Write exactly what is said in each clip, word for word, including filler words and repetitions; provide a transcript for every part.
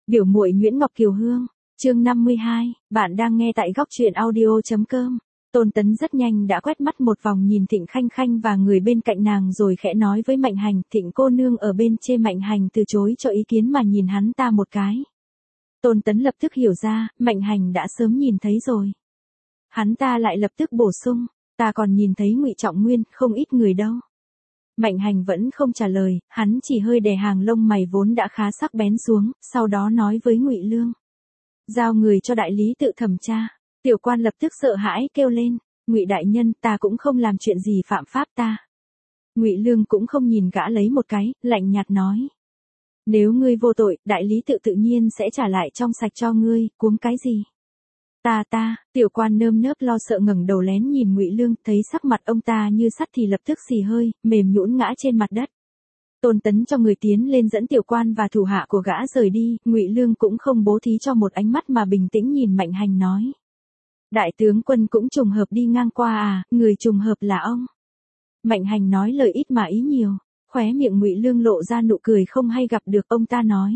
Biểu muội Nguyễn Ngọc Kiều Hương, chương năm mươi hai, bạn đang nghe tại góc truyện audio chấm com. Tôn Tấn rất nhanh đã quét mắt một vòng nhìn Thịnh Khanh Khanh và người bên cạnh nàng rồi khẽ nói với Mạnh Hành, Thịnh cô nương ở bên chê Mạnh Hành từ chối cho ý kiến mà nhìn hắn ta một cái. Tôn Tấn lập tức hiểu ra, Mạnh Hành đã sớm nhìn thấy rồi. Hắn ta lại lập tức bổ sung, ta còn nhìn thấy Ngụy Trọng Nguyên, không ít người đâu. Mạnh Hành vẫn không trả lời, hắn chỉ hơi đè hàng lông mày vốn đã khá sắc bén xuống, sau đó nói với Ngụy Lương. Giao người cho đại lý tự thẩm tra. Tiểu quan lập tức sợ hãi kêu lên, Ngụy đại nhân, ta cũng không làm chuyện gì phạm pháp ta. Ngụy Lương cũng không nhìn gã lấy một cái, lạnh nhạt nói. Nếu ngươi vô tội, đại lý tự tự nhiên sẽ trả lại trong sạch cho ngươi, cuống cái gì? Ta ta, tiểu quan nơm nớp lo sợ ngẩng đầu lén nhìn Ngụy Lương, thấy sắc mặt ông ta như sắt thì lập tức xì hơi, mềm nhũn ngã trên mặt đất. Tôn Tấn cho người tiến lên dẫn tiểu quan và thủ hạ của gã rời đi, Ngụy Lương cũng không bố thí cho một ánh mắt mà bình tĩnh nhìn Mạnh Hành nói. Đại tướng quân cũng trùng hợp đi ngang qua à, người trùng hợp là ông. Mạnh Hành nói lời ít mà ý nhiều, khóe miệng Ngụy Lương lộ ra nụ cười không hay gặp được, ông ta nói.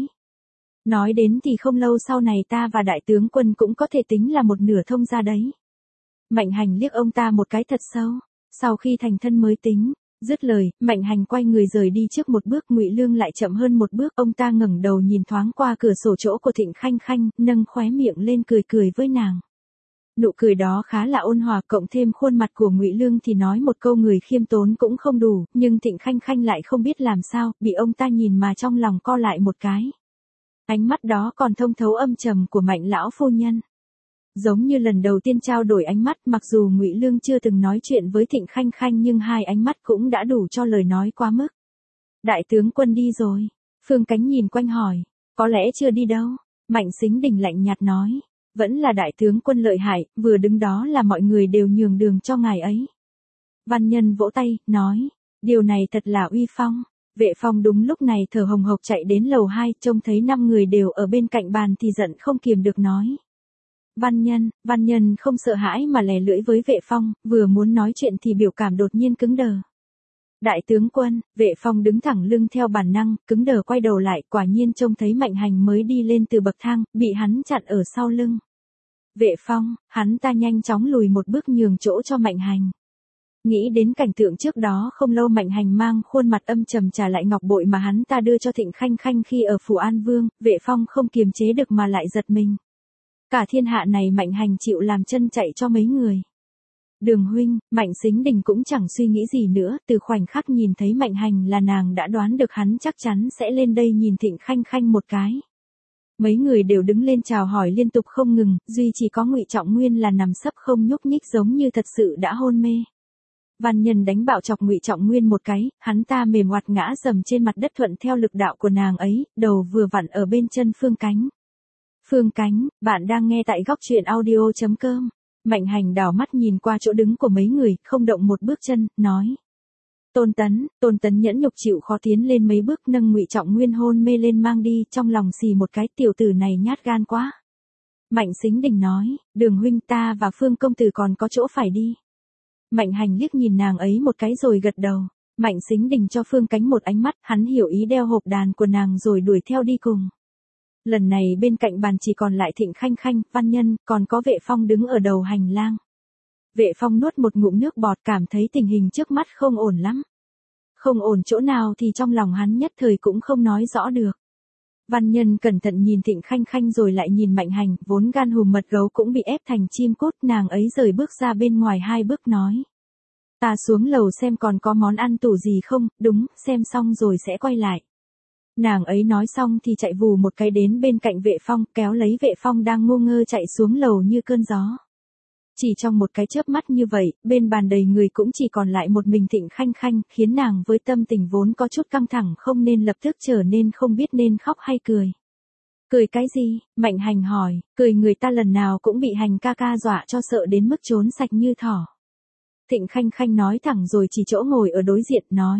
Nói đến thì không lâu sau này ta và đại tướng quân cũng có thể tính là một nửa thông gia đấy. Mạnh Hành liếc ông ta một cái thật sâu, sau khi thành thân mới tính. Dứt lời, Mạnh Hành quay người rời đi trước một bước, Ngụy Lương lại chậm hơn một bước, ông ta ngẩng đầu nhìn thoáng qua cửa sổ chỗ của Thịnh Khanh Khanh, nâng khóe miệng lên cười cười với nàng. Nụ cười đó khá là ôn hòa, cộng thêm khuôn mặt của Ngụy Lương thì nói một câu người khiêm tốn cũng không đủ, nhưng Thịnh Khanh Khanh lại không biết làm sao, bị ông ta nhìn mà trong lòng co lại một cái. Ánh mắt đó còn thông thấu âm trầm của Mạnh lão phu nhân. Giống như lần đầu tiên trao đổi ánh mắt, mặc dù Ngụy Lương chưa từng nói chuyện với Thịnh Khanh Khanh nhưng hai ánh mắt cũng đã đủ cho lời nói quá mức. Đại tướng quân đi rồi. Phương Cánh nhìn quanh hỏi. Có lẽ chưa đi đâu. Mạnh Sính Đình lạnh nhạt nói. Vẫn là đại tướng quân lợi hại, vừa đứng đó là mọi người đều nhường đường cho ngài ấy. Văn Nhân vỗ tay, nói. Điều này thật là uy phong. Vệ Phong đúng lúc này thở hồng hộc chạy đến lầu hai, trông thấy năm người đều ở bên cạnh bàn thì giận không kiềm được nói. Văn Nhân, Văn Nhân không sợ hãi mà lè lưỡi với Vệ Phong, vừa muốn nói chuyện thì biểu cảm đột nhiên cứng đờ. Đại tướng quân, Vệ Phong đứng thẳng lưng theo bản năng, cứng đờ quay đầu lại, quả nhiên trông thấy Mạnh Hành mới đi lên từ bậc thang, bị hắn chặn ở sau lưng. Vệ Phong, hắn ta nhanh chóng lùi một bước nhường chỗ cho Mạnh Hành. Nghĩ đến cảnh tượng trước đó không lâu Mạnh Hành mang khuôn mặt âm trầm trả lại ngọc bội mà hắn ta đưa cho Thịnh Khanh Khanh khi ở Phủ An Vương, Vệ Phong không kiềm chế được mà lại giật mình. Cả thiên hạ này Mạnh Hành chịu làm chân chạy cho mấy người. Đường huynh, Mạnh Sính Đình cũng chẳng suy nghĩ gì nữa, từ khoảnh khắc nhìn thấy Mạnh Hành là nàng đã đoán được hắn chắc chắn sẽ lên đây nhìn Thịnh Khanh Khanh một cái. Mấy người đều đứng lên chào hỏi liên tục không ngừng, duy chỉ có Ngụy Trọng Nguyên là nằm sấp không nhúc nhích giống như thật sự đã hôn mê. Văn Nhân đánh bạo chọc Ngụy Trọng Nguyên một cái, hắn ta mềm oặt ngã dầm trên mặt đất thuận theo lực đạo của nàng ấy, đầu vừa vặn ở bên chân Phương Cánh. Phương Cánh, bạn đang nghe tại góc truyện audio chấm com. Mạnh Hành đảo mắt nhìn qua chỗ đứng của mấy người, không động một bước chân, nói. Tôn Tấn, Tôn Tấn nhẫn nhục chịu khó tiến lên mấy bước nâng Ngụy Trọng Nguyên hôn mê lên mang đi, trong lòng xì một cái, tiểu tử này nhát gan quá. Mạnh Sính Đình nói, Đường huynh, ta và Phương công tử còn có chỗ phải đi. Mạnh Hành liếc nhìn nàng ấy một cái rồi gật đầu. Mạnh Sính Đình cho Phương Cánh một ánh mắt, hắn hiểu ý đeo hộp đàn của nàng rồi đuổi theo đi cùng. Lần này bên cạnh bàn chỉ còn lại Thịnh Khanh Khanh, Văn Nhân, còn có Vệ Phong đứng ở đầu hành lang. Vệ Phong nuốt một ngụm nước bọt, cảm thấy tình hình trước mắt không ổn lắm. Không ổn chỗ nào thì trong lòng hắn nhất thời cũng không nói rõ được. Văn Nhân cẩn thận nhìn Thịnh Khanh Khanh rồi lại nhìn Mạnh Hành, vốn gan hùm mật gấu cũng bị ép thành chim cút, nàng ấy rời bước ra bên ngoài hai bước nói. Ta xuống lầu xem còn có món ăn tủ gì không, đúng, xem xong rồi sẽ quay lại. Nàng ấy nói xong thì chạy vù một cái đến bên cạnh Vệ Phong, kéo lấy Vệ Phong đang ngu ngơ chạy xuống lầu như cơn gió. Chỉ trong một cái chớp mắt như vậy, bên bàn đầy người cũng chỉ còn lại một mình Thịnh Khanh Khanh, khiến nàng với tâm tình vốn có chút căng thẳng không nên lập tức trở nên không biết nên khóc hay cười. Cười cái gì? Mạnh Hành hỏi, cười người ta lần nào cũng bị Hành ca ca dọa cho sợ đến mức trốn sạch như thỏ. Thịnh Khanh Khanh nói thẳng rồi chỉ chỗ ngồi ở đối diện, nói.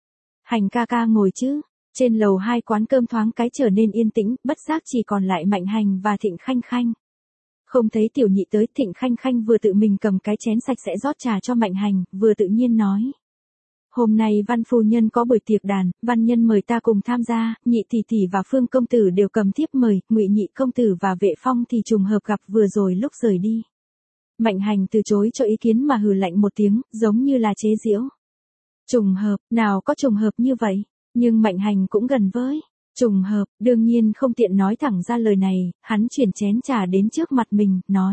Hành ca ca ngồi chứ. Trên lầu hai quán cơm thoáng cái trở nên yên tĩnh, bất giác chỉ còn lại Mạnh Hành và Thịnh Khanh Khanh. Không thấy tiểu nhị tới, Thịnh Khanh Khanh vừa tự mình cầm cái chén sạch sẽ rót trà cho Mạnh Hành, vừa tự nhiên nói. Hôm nay Văn phu nhân có buổi tiệc đàn, Văn nhân mời ta cùng tham gia, Nhị tỷ tỷ và Phương công tử đều cầm thiếp mời, Ngụy Nhị công tử và Vệ Phong thì trùng hợp gặp vừa rồi lúc rời đi. Mạnh Hành từ chối cho ý kiến mà hừ lạnh một tiếng, giống như là chế giễu. Trùng hợp, nào có trùng hợp như vậy, nhưng Mạnh Hành cũng gần với. Trùng hợp, đương nhiên không tiện nói thẳng ra lời này, hắn chuyển chén trà đến trước mặt mình, nói.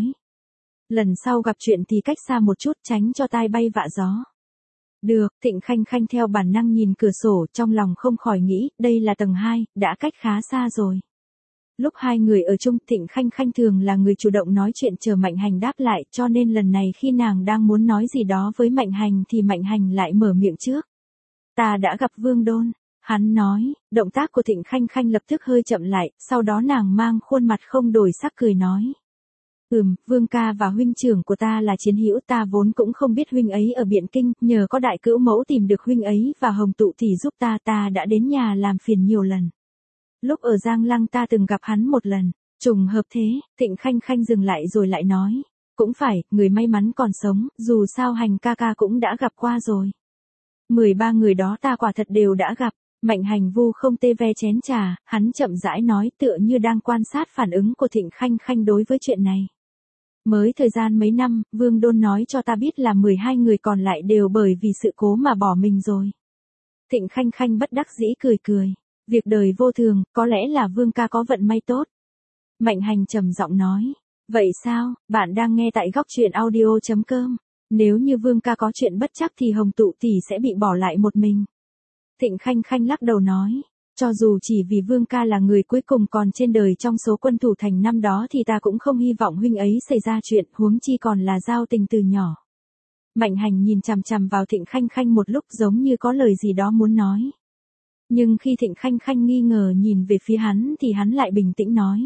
Lần sau gặp chuyện thì cách xa một chút tránh cho tai bay vạ gió. Được, Thịnh Khanh Khanh theo bản năng nhìn cửa sổ trong lòng không khỏi nghĩ, đây là tầng hai, đã cách khá xa rồi. Lúc hai người ở chung Thịnh Khanh Khanh thường là người chủ động nói chuyện chờ Mạnh Hành đáp lại cho nên lần này khi nàng đang muốn nói gì đó với Mạnh Hành thì Mạnh Hành lại mở miệng trước. Ta đã gặp Vương Đôn. Hắn nói, động tác của Thịnh Khanh Khanh lập tức hơi chậm lại, sau đó nàng mang khuôn mặt không đổi sắc cười nói. Ừm, Vương ca và huynh trưởng của ta là chiến hữu, ta vốn cũng không biết huynh ấy ở Biện Kinh, nhờ có đại cữu mẫu tìm được huynh ấy và Hồng Tụ tỷ giúp ta, ta đã đến nhà làm phiền nhiều lần. Lúc ở Giang Lăng ta từng gặp hắn một lần, trùng hợp thế, Thịnh Khanh Khanh dừng lại rồi lại nói. Cũng phải, người may mắn còn sống, dù sao Hành ca ca cũng đã gặp qua rồi. mười ba người đó ta quả thật đều đã gặp. Mạnh Hành vu không tê ve chén trà, hắn chậm rãi nói tựa như đang quan sát phản ứng của Thịnh Khanh Khanh đối với chuyện này. Mới thời gian mấy năm, Vương Đôn nói cho ta biết là mười hai người còn lại đều bởi vì sự cố mà bỏ mình rồi. Thịnh Khanh Khanh bất đắc dĩ cười cười. Việc đời vô thường, có lẽ là Vương ca có vận may tốt. Mạnh Hành trầm giọng nói. Vậy sao, bạn đang nghe tại góc truyện audio chấm com. Nếu như Vương ca có chuyện bất trắc thì Hồng Tụ tỷ sẽ bị bỏ lại một mình. Thịnh Khanh Khanh lắc đầu nói, cho dù chỉ vì Vương ca là người cuối cùng còn trên đời trong số quân thủ thành năm đó thì ta cũng không hy vọng huynh ấy xảy ra chuyện, huống chi còn là giao tình từ nhỏ. Mạnh Hành nhìn chằm chằm vào Thịnh Khanh Khanh một lúc giống như có lời gì đó muốn nói. Nhưng khi Thịnh Khanh Khanh nghi ngờ nhìn về phía hắn thì hắn lại bình tĩnh nói.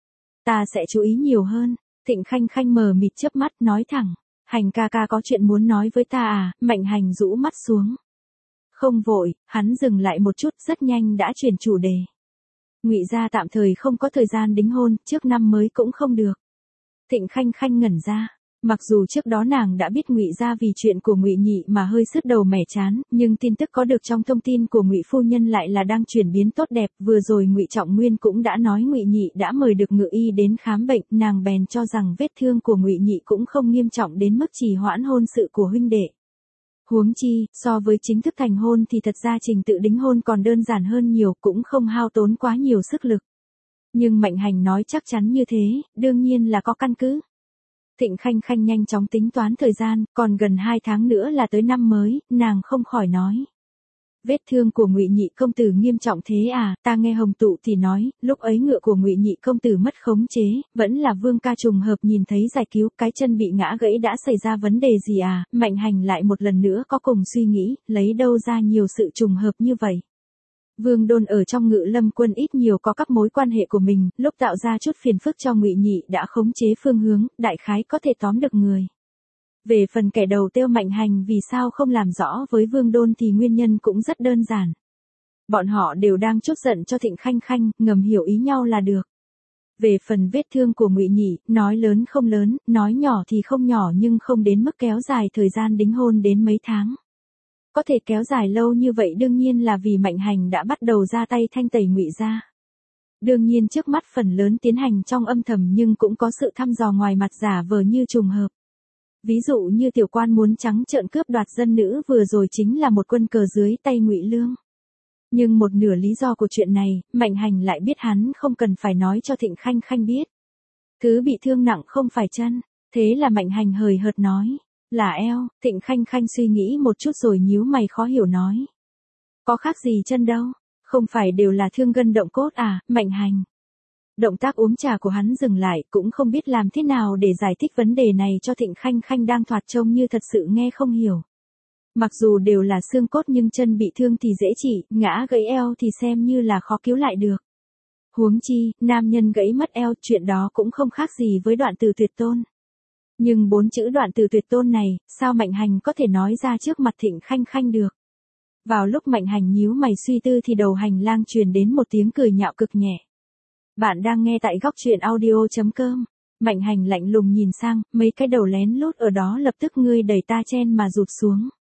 Ta sẽ chú ý nhiều hơn. Thịnh Khanh Khanh mờ mịt chớp mắt nói thẳng. Hành ca ca có chuyện muốn nói với ta à? Mạnh Hành rũ mắt xuống. Không vội, hắn dừng lại một chút rất nhanh đã chuyển chủ đề. Ngụy gia tạm thời không có thời gian đính hôn, trước năm mới cũng không được. Thịnh Khanh Khanh ngẩn ra. Mặc dù trước đó nàng đã biết Ngụy gia vì chuyện của Ngụy Nhị mà hơi sứt đầu mẻ chán, nhưng tin tức có được trong thông tin của Ngụy phu nhân lại là đang chuyển biến tốt đẹp, vừa rồi Ngụy Trọng Nguyên cũng đã nói Ngụy Nhị đã mời được ngự y đến khám bệnh, nàng bèn cho rằng vết thương của Ngụy Nhị cũng không nghiêm trọng đến mức trì hoãn hôn sự của huynh đệ. Huống chi, so với chính thức thành hôn thì thật ra trình tự đính hôn còn đơn giản hơn nhiều, cũng không hao tốn quá nhiều sức lực. Nhưng Mạnh Hành nói chắc chắn như thế, đương nhiên là có căn cứ. Thịnh Khanh Khanh nhanh chóng tính toán thời gian, còn gần hai tháng nữa là tới năm mới, nàng không khỏi nói. Vết thương của Ngụy Nhị công tử nghiêm trọng thế à? Ta nghe Hồng Tụ thì nói, lúc ấy ngựa của Ngụy Nhị công tử mất khống chế, vẫn là Vương ca trùng hợp nhìn thấy giải cứu, cái chân bị ngã gãy đã xảy ra vấn đề gì à? Mạnh Hành lại một lần nữa có cùng suy nghĩ, lấy đâu ra nhiều sự trùng hợp như vậy. Vương Đôn ở trong Ngự Lâm quân ít nhiều có các mối quan hệ của mình, lúc tạo ra chút phiền phức cho Ngụy Nhị đã khống chế phương hướng, đại khái có thể tóm được người. Về phần kẻ đầu tiêu Mạnh Hành vì sao không làm rõ với Vương Đôn thì nguyên nhân cũng rất đơn giản. Bọn họ đều đang trút giận cho Thịnh Khanh Khanh, ngầm hiểu ý nhau là được. Về phần vết thương của Ngụy Nhị, nói lớn không lớn, nói nhỏ thì không nhỏ nhưng không đến mức kéo dài thời gian đính hôn đến mấy tháng. Có thể kéo dài lâu như vậy đương nhiên là vì Mạnh Hành đã bắt đầu ra tay thanh tẩy Ngụy gia. Đương nhiên trước mắt phần lớn tiến hành trong âm thầm nhưng cũng có sự thăm dò ngoài mặt giả vờ như trùng hợp. Ví dụ như tiểu quan muốn trắng trợn cướp đoạt dân nữ vừa rồi chính là một quân cờ dưới tay Ngụy Lương. Nhưng một nửa lý do của chuyện này, Mạnh Hành lại biết hắn không cần phải nói cho Thịnh Khanh Khanh biết. Thứ bị thương nặng không phải chân, thế là Mạnh Hành hời hợt nói, là eo. Thịnh Khanh Khanh suy nghĩ một chút rồi nhíu mày khó hiểu nói. Có khác gì chân đâu, không phải đều là thương gân động cốt à? Mạnh Hành. Động tác uống trà của hắn dừng lại, cũng không biết làm thế nào để giải thích vấn đề này cho Thịnh Khanh Khanh đang thoạt trông như thật sự nghe không hiểu. Mặc dù đều là xương cốt nhưng chân bị thương thì dễ trị, ngã gãy eo thì xem như là khó cứu lại được. Huống chi, nam nhân gãy mất eo, chuyện đó cũng không khác gì với đoạn từ tuyệt tôn. Nhưng bốn chữ đoạn từ tuyệt tôn này, sao Mạnh Hành có thể nói ra trước mặt Thịnh Khanh Khanh được? Vào lúc Mạnh Hành nhíu mày suy tư thì đầu hành lang truyền đến một tiếng cười nhạo cực nhẹ. Bạn đang nghe tại góc truyện audio chấm com. Mạnh Hành lạnh lùng nhìn sang, mấy cái đầu lén lút ở đó lập tức ngươi đẩy ta chen mà rụt xuống.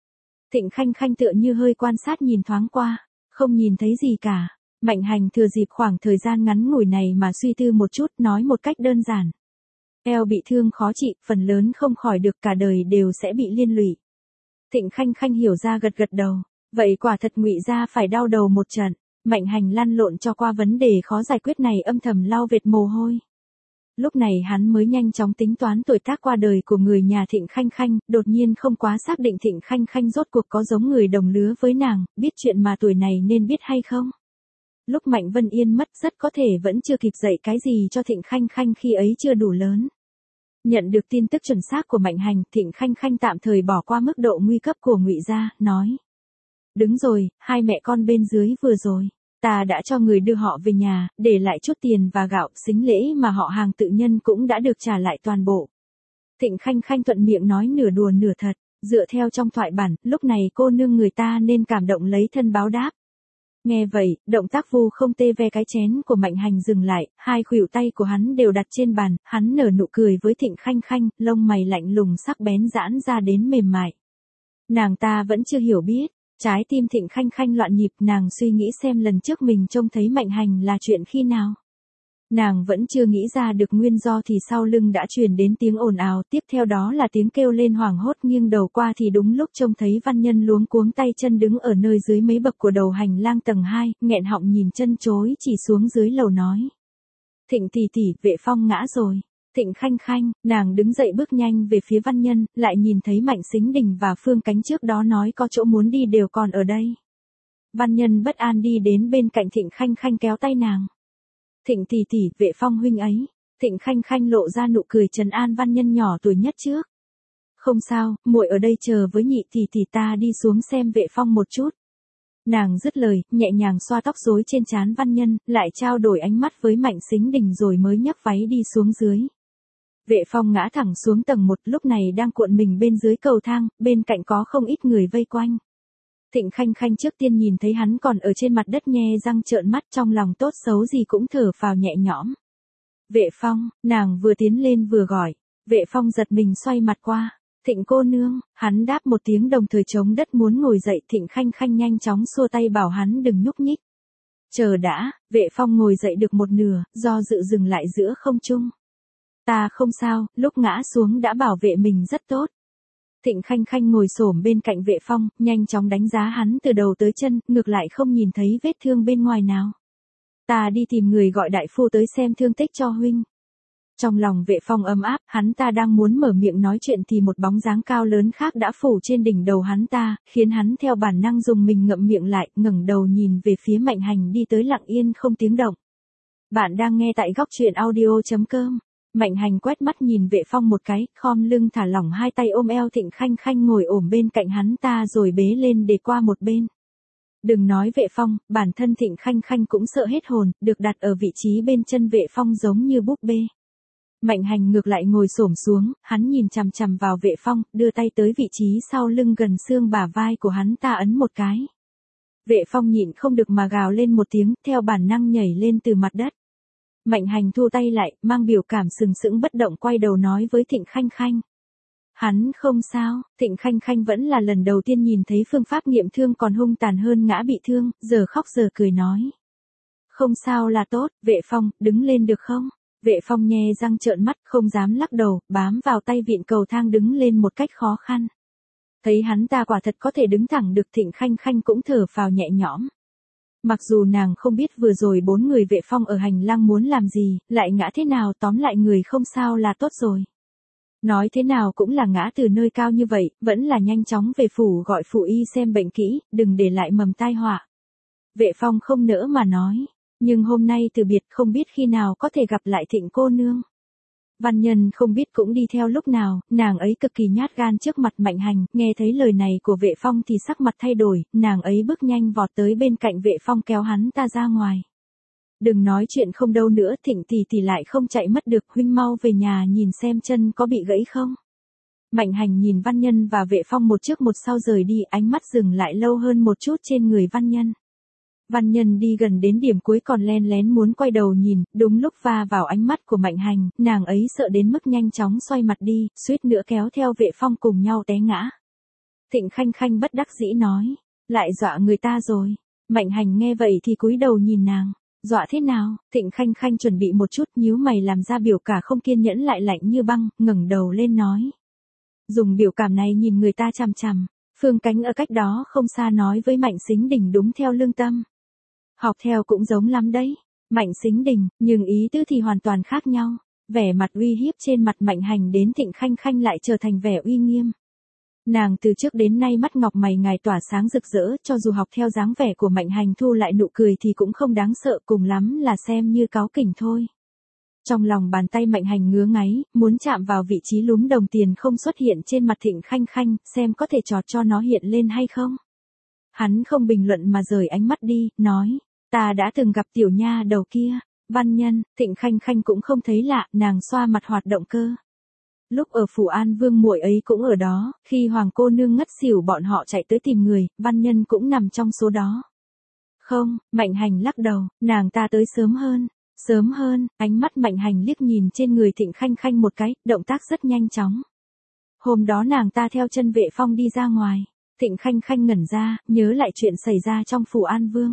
Thịnh Khanh Khanh tựa như hơi quan sát nhìn thoáng qua, không nhìn thấy gì cả. Mạnh Hành thừa dịp khoảng thời gian ngắn ngủi này mà suy tư một chút, nói một cách đơn giản. Eo bị thương khó trị, phần lớn không khỏi được, cả đời đều sẽ bị liên lụy. Thịnh Khanh Khanh hiểu ra gật gật đầu, vậy quả thật Ngụy gia phải đau đầu một trận. Mạnh Hành lăn lộn cho qua vấn đề khó giải quyết này âm thầm lau vệt mồ hôi. Lúc này hắn mới nhanh chóng tính toán tuổi tác qua đời của người nhà Thịnh Khanh Khanh, đột nhiên không quá xác định Thịnh Khanh Khanh rốt cuộc có giống người đồng lứa với nàng, biết chuyện mà tuổi này nên biết hay không. Lúc Mạnh Vân Yên mất rất có thể vẫn chưa kịp dạy cái gì cho Thịnh Khanh Khanh khi ấy chưa đủ lớn. Nhận được tin tức chuẩn xác của Mạnh Hành, Thịnh Khanh Khanh tạm thời bỏ qua mức độ nguy cấp của Ngụy gia, nói. Đứng rồi, hai mẹ con bên dưới vừa rồi. Ta đã cho người đưa họ về nhà, để lại chút tiền và gạo, sính lễ mà họ hàng tự nhân cũng đã được trả lại toàn bộ. Thịnh Khanh Khanh thuận miệng nói nửa đùa nửa thật, dựa theo trong thoại bản, lúc này cô nương người ta nên cảm động lấy thân báo đáp. Nghe vậy, động tác vu không tê ve cái chén của Mạnh Hành dừng lại, hai khuỷu tay của hắn đều đặt trên bàn, hắn nở nụ cười với Thịnh Khanh Khanh, lông mày lạnh lùng sắc bén giãn ra đến mềm mại. Nàng ta vẫn chưa hiểu biết. Trái tim Thịnh Khanh Khanh loạn nhịp, nàng suy nghĩ xem lần trước mình trông thấy Mạnh Hành là chuyện khi nào. Nàng vẫn chưa nghĩ ra được nguyên do thì sau lưng đã truyền đến tiếng ồn ào, tiếp theo đó là tiếng kêu lên hoảng hốt, nghiêng đầu qua thì đúng lúc trông thấy Văn Nhân luống cuống tay chân đứng ở nơi dưới mấy bậc của đầu hành lang tầng hai, nghẹn họng nhìn chân chối chỉ xuống dưới lầu nói. Thịnh tỷ tỷ, Vệ Phong ngã rồi. Thịnh Khanh Khanh, nàng đứng dậy bước nhanh về phía Văn Nhân, lại nhìn thấy Mạnh Sính Đình và Phương Cánh trước đó nói có chỗ muốn đi đều còn ở đây. Văn Nhân bất an đi đến bên cạnh Thịnh Khanh Khanh kéo tay nàng. Thịnh tỷ tỷ, Vệ Phong huynh ấy. Thịnh Khanh Khanh lộ ra nụ cười trấn an Văn Nhân nhỏ tuổi nhất trước. Không sao, muội ở đây chờ với nhị tỷ tỷ, ta đi xuống xem Vệ Phong một chút. Nàng dứt lời, nhẹ nhàng xoa tóc rối trên trán Văn Nhân, lại trao đổi ánh mắt với Mạnh Sính Đình rồi mới nhấc váy đi xuống dưới. Vệ Phong ngã thẳng xuống tầng một, lúc này đang cuộn mình bên dưới cầu thang, bên cạnh có không ít người vây quanh. Thịnh Khanh Khanh trước tiên nhìn thấy hắn còn ở trên mặt đất nhe răng trợn mắt, trong lòng tốt xấu gì cũng thở phào nhẹ nhõm. Vệ Phong, nàng vừa tiến lên vừa gọi. Vệ Phong giật mình xoay mặt qua. Thịnh cô nương, hắn đáp một tiếng đồng thời chống đất muốn ngồi dậy. Thịnh Khanh Khanh nhanh chóng xua tay bảo hắn đừng nhúc nhích. Chờ đã, Vệ Phong ngồi dậy được một nửa, do dự dừng lại giữa không trung. Ta không sao, lúc ngã xuống đã bảo vệ mình rất tốt. Thịnh Khanh Khanh ngồi xổm bên cạnh Vệ Phong, nhanh chóng đánh giá hắn từ đầu tới chân, ngược lại không nhìn thấy vết thương bên ngoài nào. Ta đi tìm người gọi đại phu tới xem thương tích cho huynh. Trong lòng Vệ Phong ấm áp, hắn ta đang muốn mở miệng nói chuyện thì một bóng dáng cao lớn khác đã phủ trên đỉnh đầu hắn ta, khiến hắn theo bản năng dùng mình ngậm miệng lại, ngẩng đầu nhìn về phía Mạnh Hành đi tới lặng yên không tiếng động. Bạn đang nghe tại góc truyện audio chấm com. Mạnh Hành quét mắt nhìn Vệ Phong một cái, khom lưng thả lỏng hai tay ôm eo Thịnh Khanh Khanh ngồi ổm bên cạnh hắn ta rồi bế lên để qua một bên. Đừng nói Vệ Phong, bản thân Thịnh Khanh Khanh cũng sợ hết hồn, được đặt ở vị trí bên chân Vệ Phong giống như búp bê. Mạnh Hành ngược lại ngồi xổm xuống, hắn nhìn chằm chằm vào Vệ Phong, đưa tay tới vị trí sau lưng gần xương bả vai của hắn ta ấn một cái. Vệ Phong nhịn không được mà gào lên một tiếng, theo bản năng nhảy lên từ mặt đất. Mạnh Hành thu tay lại, mang biểu cảm sừng sững bất động quay đầu nói với Thịnh Khanh Khanh. Hắn không sao, Thịnh Khanh Khanh vẫn là lần đầu tiên nhìn thấy phương pháp nghiệm thương còn hung tàn hơn ngã bị thương, giờ khóc giờ cười nói. Không sao là tốt, Vệ Phong, đứng lên được không? Vệ Phong nhe răng trợn mắt, không dám lắc đầu, bám vào tay vịn cầu thang đứng lên một cách khó khăn. Thấy hắn ta quả thật có thể đứng thẳng được, Thịnh Khanh Khanh cũng thở phào nhẹ nhõm. Mặc dù nàng không biết vừa rồi bốn người Vệ Phong ở hành lang muốn làm gì, lại ngã thế nào, tóm lại người không sao là tốt rồi. Nói thế nào cũng là ngã từ nơi cao như vậy, vẫn là nhanh chóng về phủ gọi phụ y xem bệnh kỹ, đừng để lại mầm tai họa. Vệ Phong không nỡ mà nói, nhưng hôm nay từ biệt không biết khi nào có thể gặp lại Thịnh cô nương. Văn Nhân không biết cũng đi theo lúc nào, nàng ấy cực kỳ nhát gan trước mặt Mạnh Hành, nghe thấy lời này của Vệ Phong thì sắc mặt thay đổi, nàng ấy bước nhanh vọt tới bên cạnh Vệ Phong kéo hắn ta ra ngoài. Đừng nói chuyện không đâu nữa, Thịnh tỷ tỷ lại không chạy mất được, huynh mau về nhà nhìn xem chân có bị gãy không. Mạnh Hành nhìn Văn Nhân và Vệ Phong một trước một sau rời đi, ánh mắt dừng lại lâu hơn một chút trên người Văn Nhân. Văn Nhân đi gần đến điểm cuối còn len lén muốn quay đầu nhìn, đúng lúc va vào ánh mắt của Mạnh Hành, nàng ấy sợ đến mức nhanh chóng xoay mặt đi, suýt nữa kéo theo Vệ Phong cùng nhau té ngã. Thịnh Khanh Khanh bất đắc dĩ nói. Lại dọa người ta rồi. Mạnh Hành nghe vậy thì cúi đầu nhìn nàng. Dọa thế nào? Thịnh Khanh Khanh chuẩn bị một chút, nhíu mày làm ra biểu cả không kiên nhẫn lại lạnh như băng, ngẩng đầu lên nói. Dùng biểu cảm này nhìn người ta chằm chằm. Phương Cánh ở cách đó không xa nói với Mạnh Sính Đình đúng theo lương tâm. Học theo cũng giống lắm đấy. Mạnh Sính Đình, nhưng ý tứ thì hoàn toàn khác nhau. Vẻ mặt uy hiếp trên mặt Mạnh Hành đến Thịnh Khanh Khanh lại trở thành vẻ uy nghiêm. Nàng từ trước đến nay mắt ngọc mày ngài tỏa sáng rực rỡ, cho dù học theo dáng vẻ của Mạnh Hành thu lại nụ cười thì cũng không đáng sợ, cùng lắm là xem như cáu kỉnh thôi. Trong lòng bàn tay Mạnh Hành ngứa ngáy, muốn chạm vào vị trí lúm đồng tiền không xuất hiện trên mặt Thịnh Khanh Khanh, xem có thể chọt cho nó hiện lên hay không. Hắn không bình luận mà rời ánh mắt đi, nói, ta đã từng gặp tiểu nha đầu kia. Văn Nhân. Thịnh Khanh Khanh cũng không thấy lạ, nàng xoa mặt hoạt động cơ. Lúc ở Phủ An Vương muội ấy cũng ở đó, khi hoàng cô nương ngất xỉu bọn họ chạy tới tìm người, Văn Nhân cũng nằm trong số đó. Không, Mạnh Hành lắc đầu, nàng ta tới sớm hơn. Sớm hơn, ánh mắt Mạnh Hành liếc nhìn trên người Thịnh Khanh Khanh một cái, động tác rất nhanh chóng. Hôm đó nàng ta theo chân Vệ Phong đi ra ngoài. Thịnh Khanh Khanh ngẩn ra, nhớ lại chuyện xảy ra trong Phủ An Vương.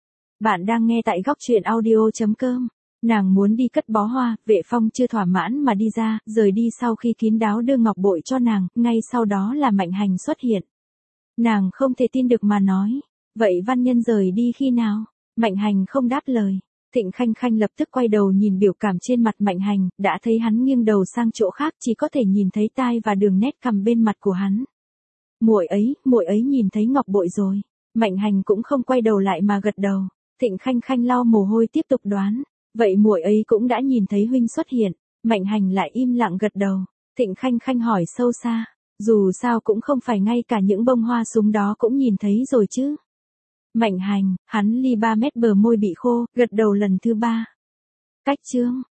Bạn đang nghe tại góc truyện audio.com. Nàng muốn đi cất bó hoa, Vệ Phong chưa thỏa mãn mà đi ra, rời đi sau khi kín đáo đưa ngọc bội cho nàng, ngay sau đó là Mạnh Hành xuất hiện. Nàng không thể tin được mà nói, vậy Văn Nhân rời đi khi nào? Mạnh Hành không đáp lời. Thịnh Khanh Khanh lập tức quay đầu nhìn biểu cảm trên mặt Mạnh Hành, đã thấy hắn nghiêng đầu sang chỗ khác, chỉ có thể nhìn thấy tai và đường nét cằm bên mặt của hắn. Muội ấy, muội ấy nhìn thấy ngọc bội rồi. Mạnh Hành cũng không quay đầu lại mà gật đầu. Thịnh Khanh Khanh lau mồ hôi tiếp tục đoán, vậy muội ấy cũng đã nhìn thấy huynh xuất hiện. Mạnh Hành lại im lặng gật đầu. Thịnh Khanh Khanh hỏi sâu xa, dù sao cũng không phải ngay cả những bông hoa súng đó cũng nhìn thấy rồi chứ. Mạnh Hành, hắn ly ba mét bờ môi bị khô, gật đầu lần thứ ba. Cách chương.